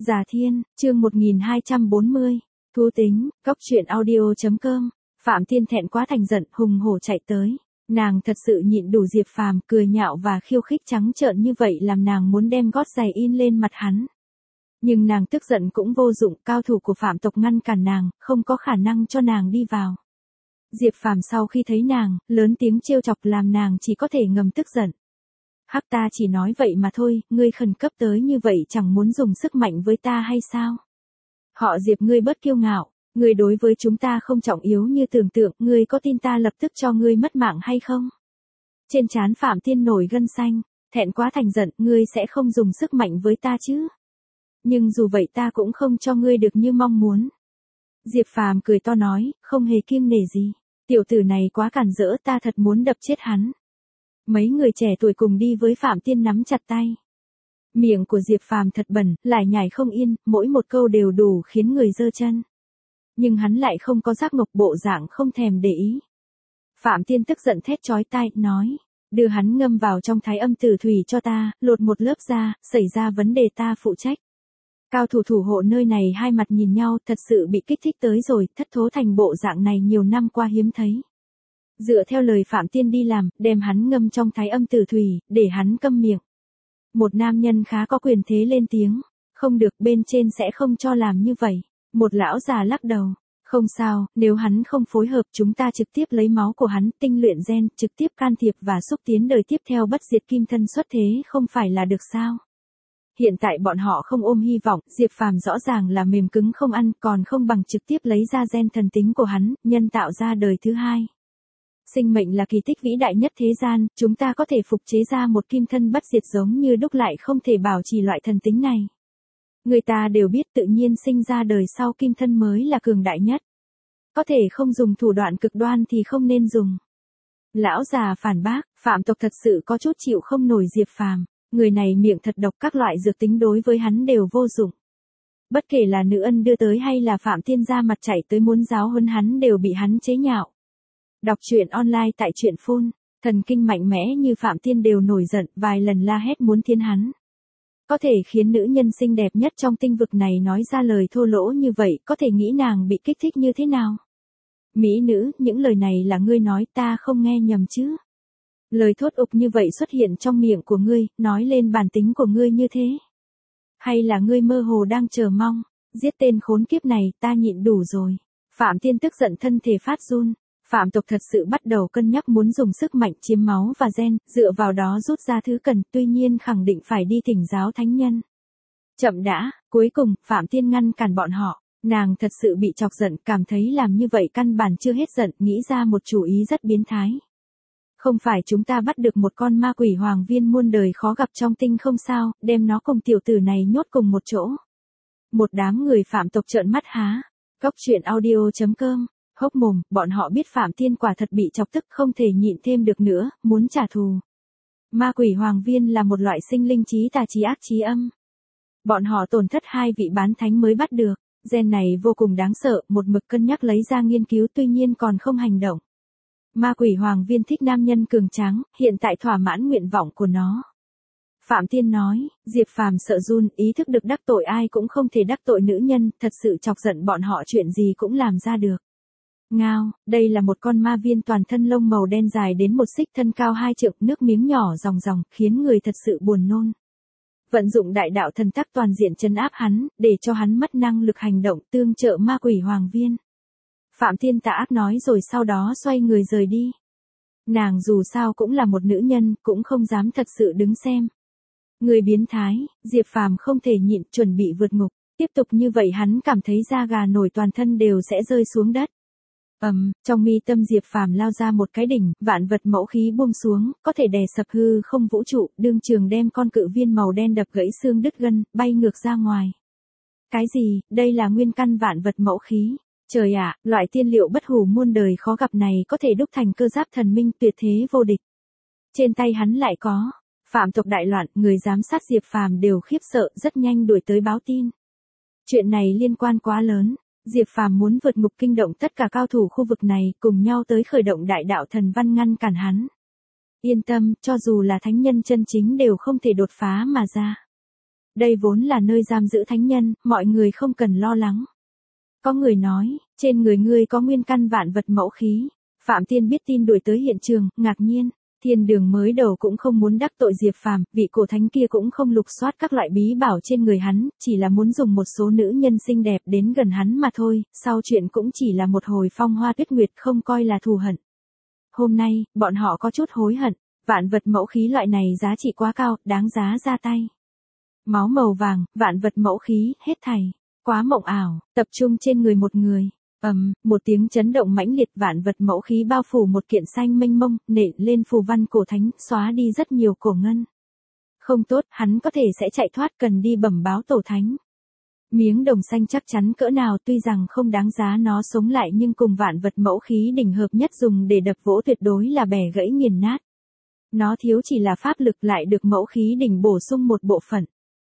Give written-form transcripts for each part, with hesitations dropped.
Già Thiên, chương 1240, Thú tính, cóc truyện audio.com, Phạm Tiên thẹn quá thành giận, hùng hổ chạy tới. Nàng thật sự nhịn đủ Diệp Phàm cười nhạo và khiêu khích trắng trợn như vậy làm nàng muốn đem gót giày in lên mặt hắn. Nhưng nàng tức giận cũng vô dụng, cao thủ của Phạm tộc ngăn cản nàng, không có khả năng cho nàng đi vào. Diệp Phàm sau khi thấy nàng, lớn tiếng trêu chọc làm nàng chỉ có thể ngầm tức giận. Hắc ta chỉ nói vậy mà thôi, ngươi khẩn cấp tới như vậy chẳng muốn dùng sức mạnh với ta hay sao? Họ Diệp ngươi bớt kiêu ngạo, ngươi đối với chúng ta không trọng yếu như tưởng tượng, ngươi có tin ta lập tức cho ngươi mất mạng hay không? Trên trán Phạm Tiên nổi gân xanh, thẹn quá thành giận, ngươi sẽ không dùng sức mạnh với ta chứ? Nhưng dù vậy ta cũng không cho ngươi được như mong muốn. Diệp Phàm cười to nói, không hề kiêng nể gì, tiểu tử này quá cản rỡ, ta thật muốn đập chết hắn. Mấy người trẻ tuổi cùng đi với Phạm Tiên nắm chặt tay. Miệng của Diệp Phàm thật bẩn, lại nhảy không yên, mỗi một câu đều đủ khiến người giơ chân. Nhưng hắn lại không có giác ngọc, bộ dạng không thèm để ý. Phạm Tiên tức giận thét chói tai, nói, đưa hắn ngâm vào trong thái âm tử thủy cho ta, lột một lớp ra, xảy ra vấn đề ta phụ trách. Cao thủ thủ hộ nơi này hai mặt nhìn nhau, thật sự bị kích thích tới rồi, thất thố thành bộ dạng này nhiều năm qua hiếm thấy. Dựa theo lời Phạm Tiên đi làm, đem hắn ngâm trong thái âm tử thủy, để hắn câm miệng. Một nam nhân khá có quyền thế lên tiếng, không được, bên trên sẽ không cho làm như vậy. Một lão già lắc đầu, không sao, nếu hắn không phối hợp chúng ta trực tiếp lấy máu của hắn, tinh luyện gen, trực tiếp can thiệp và xúc tiến đời tiếp theo bất diệt kim thân xuất thế không phải là được sao? Hiện tại bọn họ không ôm hy vọng, Diệp Phàm rõ ràng là mềm cứng không ăn, còn không bằng trực tiếp lấy ra gen thần tính của hắn, nhân tạo ra đời thứ hai. Sinh mệnh là kỳ tích vĩ đại nhất thế gian, chúng ta có thể phục chế ra một kim thân bất diệt giống như đúc lại không thể bảo trì loại thần tính này. Người ta đều biết tự nhiên sinh ra đời sau kim thân mới là cường đại nhất. Có thể không dùng thủ đoạn cực đoan thì không nên dùng. Lão già phản bác, Phạm tộc thật sự có chút chịu không nổi Diệp Phàm, người này miệng thật độc, các loại dược tính đối với hắn đều vô dụng. Bất kể là nữ ân đưa tới hay là Phạm Tiên ra mặt chạy tới muốn giáo huấn hắn đều bị hắn chế nhạo. Đọc truyện online tại truyện phun, thần kinh mạnh mẽ như Phạm Tiên đều nổi giận, vài lần la hét muốn thiên hắn. Có thể khiến nữ nhân xinh đẹp nhất trong tinh vực này nói ra lời thô lỗ như vậy, có thể nghĩ nàng bị kích thích như thế nào? Mỹ nữ, những lời này là ngươi nói, ta không nghe nhầm chứ? Lời thốt ục như vậy xuất hiện trong miệng của ngươi, nói lên bản tính của ngươi như thế. Hay là ngươi mơ hồ đang chờ mong, giết tên khốn kiếp này, ta nhịn đủ rồi. Phạm Tiên tức giận thân thể phát run. Phạm tộc thật sự bắt đầu cân nhắc muốn dùng sức mạnh chiếm máu và gen, dựa vào đó rút ra thứ cần, tuy nhiên khẳng định phải đi thỉnh giáo thánh nhân. Chậm đã, cuối cùng, Phạm Tiên ngăn cản bọn họ, nàng thật sự bị chọc giận, cảm thấy làm như vậy căn bản chưa hết giận, nghĩ ra một chủ ý rất biến thái. Không phải chúng ta bắt được một con ma quỷ hoàng viên muôn đời khó gặp trong tinh không sao, đem nó cùng tiểu tử này nhốt cùng một chỗ. Một đám người Phạm tộc trợn mắt há, cóc truyện audio.com. Hốc mồm, bọn họ biết Phạm Tiên quả thật bị chọc tức không thể nhịn thêm được nữa, muốn trả thù. Ma quỷ hoàng viên là một loại sinh linh trí tà trí ác trí âm. Bọn họ tổn thất hai vị bán thánh mới bắt được, gen này vô cùng đáng sợ, một mực cân nhắc lấy ra nghiên cứu tuy nhiên còn không hành động. Ma quỷ hoàng viên thích nam nhân cường tráng, hiện tại thỏa mãn nguyện vọng của nó. Phạm Tiên nói, Diệp Phàm sợ run, ý thức được đắc tội ai cũng không thể đắc tội nữ nhân, thật sự chọc giận bọn họ chuyện gì cũng làm ra được. Ngao, đây là một con ma viên toàn thân lông màu đen dài đến một xích, thân cao 2 trượng, nước miếng nhỏ ròng ròng, khiến người thật sự buồn nôn. Vận dụng đại đạo thần tắc toàn diện trấn áp hắn, để cho hắn mất năng lực hành động, tương trợ ma quỷ hoàng viên. Phạm Tiên tà ác nói rồi sau đó xoay người rời đi. Nàng dù sao cũng là một nữ nhân, cũng không dám thật sự đứng xem. Người biến thái, Diệp Phàm không thể nhịn, chuẩn bị vượt ngục, tiếp tục như vậy hắn cảm thấy da gà nổi toàn thân đều sẽ rơi xuống đất. Trong mi tâm Diệp Phàm lao ra một cái đỉnh, vạn vật mẫu khí buông xuống, có thể đè sập hư không vũ trụ, đương trường đem con cự viên màu đen đập gãy xương đứt gân, bay ngược ra ngoài. Cái gì, đây là nguyên căn vạn vật mẫu khí. Trời ạ, loại tiên liệu bất hủ muôn đời khó gặp này có thể đúc thành cơ giáp thần minh tuyệt thế vô địch. Trên tay hắn lại có, Phạm tộc đại loạn, người giám sát Diệp Phàm đều khiếp sợ, rất nhanh đuổi tới báo tin. Chuyện này liên quan quá lớn. Diệp Phàm muốn vượt ngục kinh động tất cả cao thủ khu vực này, cùng nhau tới khởi động đại đạo thần văn ngăn cản hắn. Yên tâm, cho dù là thánh nhân chân chính đều không thể đột phá mà ra. Đây vốn là nơi giam giữ thánh nhân, mọi người không cần lo lắng. Có người nói, trên người ngươi có nguyên căn vạn vật mẫu khí. Phạm Tiên biết tin đuổi tới hiện trường, ngạc nhiên. Thiên Đường mới đầu cũng không muốn đắc tội Diệp Phàm, vị cổ thánh kia cũng không lục soát các loại bí bảo trên người hắn, chỉ là muốn dùng một số nữ nhân xinh đẹp đến gần hắn mà thôi, sau chuyện cũng chỉ là một hồi phong hoa tuyết nguyệt, không coi là thù hận. Hôm nay, bọn họ có chút hối hận, vạn vật mẫu khí loại này giá trị quá cao, đáng giá ra tay. Máu màu vàng, vạn vật mẫu khí, hết thảy, quá mộng ảo, tập trung trên người một người. Một tiếng chấn động mãnh liệt, vạn vật mẫu khí bao phủ một kiện xanh mênh mông, nện lên phù văn cổ thánh, xóa đi rất nhiều cổ ngân. Không tốt, hắn có thể sẽ chạy thoát, cần đi bẩm báo tổ thánh. Miếng đồng xanh chắc chắn cỡ nào, tuy rằng không đáng giá nó sống lại nhưng cùng vạn vật mẫu khí đỉnh hợp nhất dùng để đập vỗ tuyệt đối là bẻ gãy nghiền nát. Nó thiếu chỉ là pháp lực, lại được mẫu khí đỉnh bổ sung một bộ phận.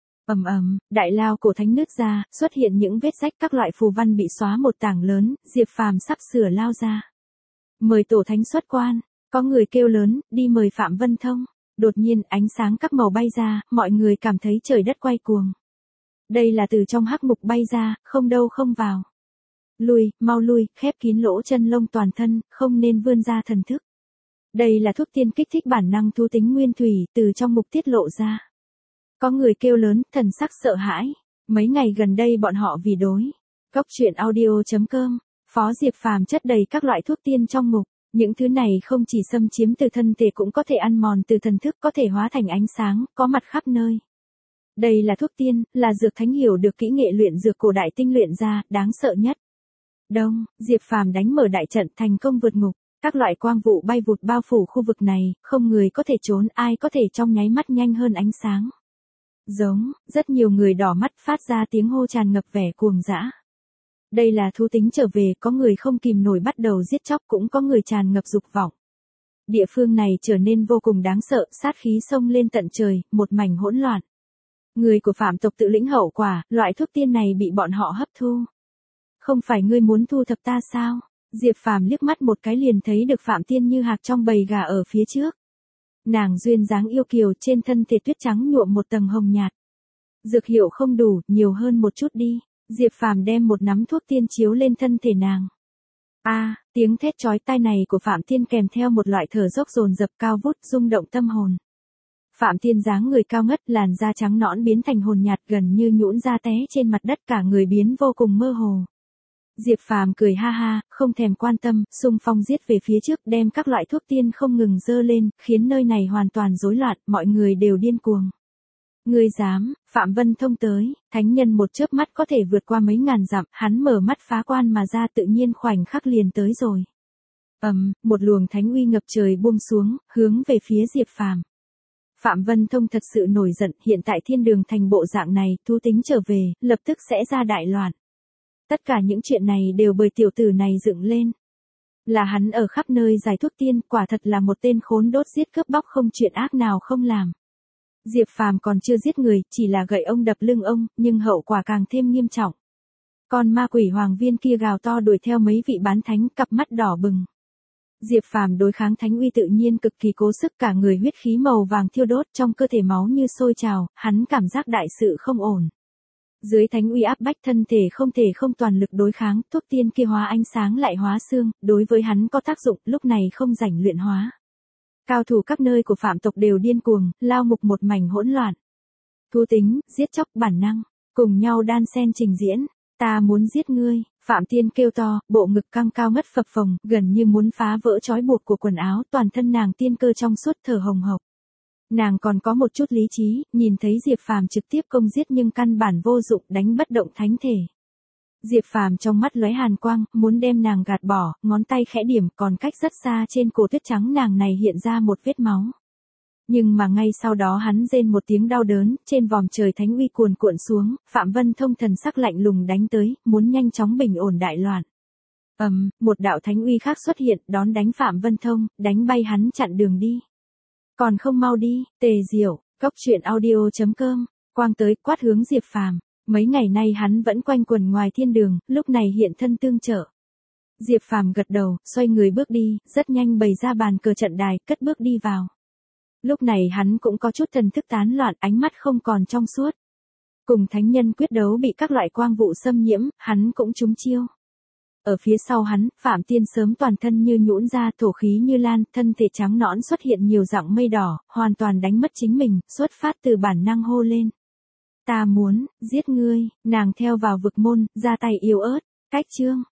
Đại lao cổ thánh nứt ra, xuất hiện những vết rách, các loại phù văn bị xóa một tảng lớn, Diệp Phàm sắp sửa lao ra. Mời tổ thánh xuất quan, có người kêu lớn, đi mời Phạm Vân Thông. Đột nhiên ánh sáng các màu bay ra, mọi người cảm thấy trời đất quay cuồng. Đây là từ trong hắc mục bay ra, không đâu không vào. Lui, mau lui, khép kín lỗ chân lông toàn thân, không nên vươn ra thần thức. Đây là thuốc tiên kích thích bản năng thú tính nguyên thủy, từ trong mục tiết lộ ra. Có người kêu lớn, thần sắc sợ hãi. Mấy ngày gần đây bọn họ vì đối. Góc truyện audio.com, Phó Diệp Phàm chất đầy các loại thuốc tiên trong mục. Những thứ này không chỉ xâm chiếm từ thân thể cũng có thể ăn mòn từ thần thức, có thể hóa thành ánh sáng, có mặt khắp nơi. Đây là thuốc tiên, là dược thánh hiểu được kỹ nghệ luyện dược cổ đại tinh luyện ra, đáng sợ nhất. Đông, Diệp Phàm đánh mở đại trận, thành công vượt ngục. Các loại quang vụ bay vụt bao phủ khu vực này, không người có thể trốn, ai có thể trong nháy mắt nhanh hơn ánh sáng. Giống, rất nhiều người đỏ mắt phát ra tiếng hô tràn ngập vẻ cuồng dã. Đây là thú tính trở về, có người không kìm nổi bắt đầu giết chóc, cũng có người tràn ngập dục vọng. Địa phương này trở nên vô cùng đáng sợ, sát khí xông lên tận trời, một mảnh hỗn loạn. Người của Phạm tộc tự lĩnh hậu quả, loại thuốc tiên này bị bọn họ hấp thu. Không phải ngươi muốn thu thập ta sao? Diệp Phàm liếc mắt một cái liền thấy được Phạm Tiên như hạc trong bầy gà ở phía trước. Nàng duyên dáng yêu kiều, trên thân thể tuyết trắng nhuộm một tầng hồng nhạt. Dược hiệu không đủ, nhiều hơn một chút đi. Diệp Phàm đem một nắm thuốc tiên chiếu lên thân thể nàng. Tiếng thét chói tai này của Phạm Tiên kèm theo một loại thở dốc dồn dập cao vút, rung động tâm hồn. Phạm Tiên dáng người cao ngất, làn da trắng nõn biến thành hồn nhạt, gần như nhũn ra té trên mặt đất, cả người biến vô cùng mơ hồ. Diệp Phàm cười ha ha, không thèm quan tâm, xung phong giết về phía trước, đem các loại thuốc tiên không ngừng dơ lên, khiến nơi này hoàn toàn rối loạn, mọi người đều điên cuồng. Ngươi dám? Phạm Vân Thông tới, thánh nhân một chớp mắt có thể vượt qua mấy ngàn dặm, hắn mở mắt phá quan mà ra, tự nhiên khoảnh khắc liền tới rồi. Một luồng thánh uy ngập trời buông xuống, hướng về phía Diệp Phàm. Phạm Vân Thông thật sự nổi giận, hiện tại thiên đường thành bộ dạng này, thú tính trở về, lập tức sẽ ra đại loạn. Tất cả những chuyện này đều bởi tiểu tử này dựng lên. Là hắn ở khắp nơi giải thuốc tiên, quả thật là một tên khốn đốt giết cướp bóc, không chuyện ác nào không làm. Diệp Phàm còn chưa giết người, chỉ là gậy ông đập lưng ông, nhưng hậu quả càng thêm nghiêm trọng. Con ma quỷ hoàng viên kia gào to đuổi theo mấy vị bán thánh, cặp mắt đỏ bừng. Diệp Phàm đối kháng thánh uy tự nhiên cực kỳ cố sức, cả người huyết khí màu vàng thiêu đốt, trong cơ thể máu như sôi trào, hắn cảm giác đại sự không ổn. Dưới thánh uy áp bách, thân thể không thể không toàn lực đối kháng, thuốc tiên kia hóa ánh sáng lại hóa xương, đối với hắn có tác dụng, lúc này không rảnh luyện hóa. Cao thủ các nơi của Phạm tộc đều điên cuồng, lao mục một mảnh hỗn loạn. Thú tính, giết chóc, bản năng, cùng nhau đan xen trình diễn. Ta muốn giết ngươi, Phạm Tiên kêu to, bộ ngực căng cao ngất phập phồng, gần như muốn phá vỡ trói buộc của quần áo, toàn thân nàng tiên cơ trong suốt, thở hồng hộc. Nàng còn có một chút lý trí, nhìn thấy Diệp Phàm trực tiếp công giết nhưng căn bản vô dụng, đánh bất động thánh thể. Diệp Phàm trong mắt lóe hàn quang, muốn đem nàng gạt bỏ, ngón tay khẽ điểm, còn cách rất xa trên cổ tuyết trắng nàng này hiện ra một vết máu. Nhưng mà ngay sau đó hắn rên một tiếng đau đớn, trên vòm trời thánh uy cuồn cuộn xuống, Phạm Vân Thông thần sắc lạnh lùng đánh tới, muốn nhanh chóng bình ổn đại loạn. Một đạo thánh uy khác xuất hiện, đón đánh Phạm Vân Thông, đánh bay hắn chặn đường đi. Còn không mau đi, Tề Diệu, Góc truyện audio.com, quang tới quát hướng Diệp Phàm. Mấy ngày nay hắn vẫn quanh quẩn ngoài thiên đường, lúc này hiện thân tương trợ. Diệp Phàm gật đầu, xoay người bước đi, rất nhanh bày ra bàn cờ trận đài, cất bước đi vào. Lúc này hắn cũng có chút thần thức tán loạn, ánh mắt không còn trong suốt. Cùng thánh nhân quyết đấu bị các loại quang vụ xâm nhiễm, hắn cũng trúng chiêu. Ở phía sau hắn, Phạm Tiên sớm toàn thân như nhũn ra, thổ khí như lan, thân thể trắng nõn xuất hiện nhiều dạng mây đỏ, hoàn toàn đánh mất chính mình, xuất phát từ bản năng hô lên. Ta muốn, giết ngươi, nàng theo vào vực môn, ra tay yếu ớt, cách chương.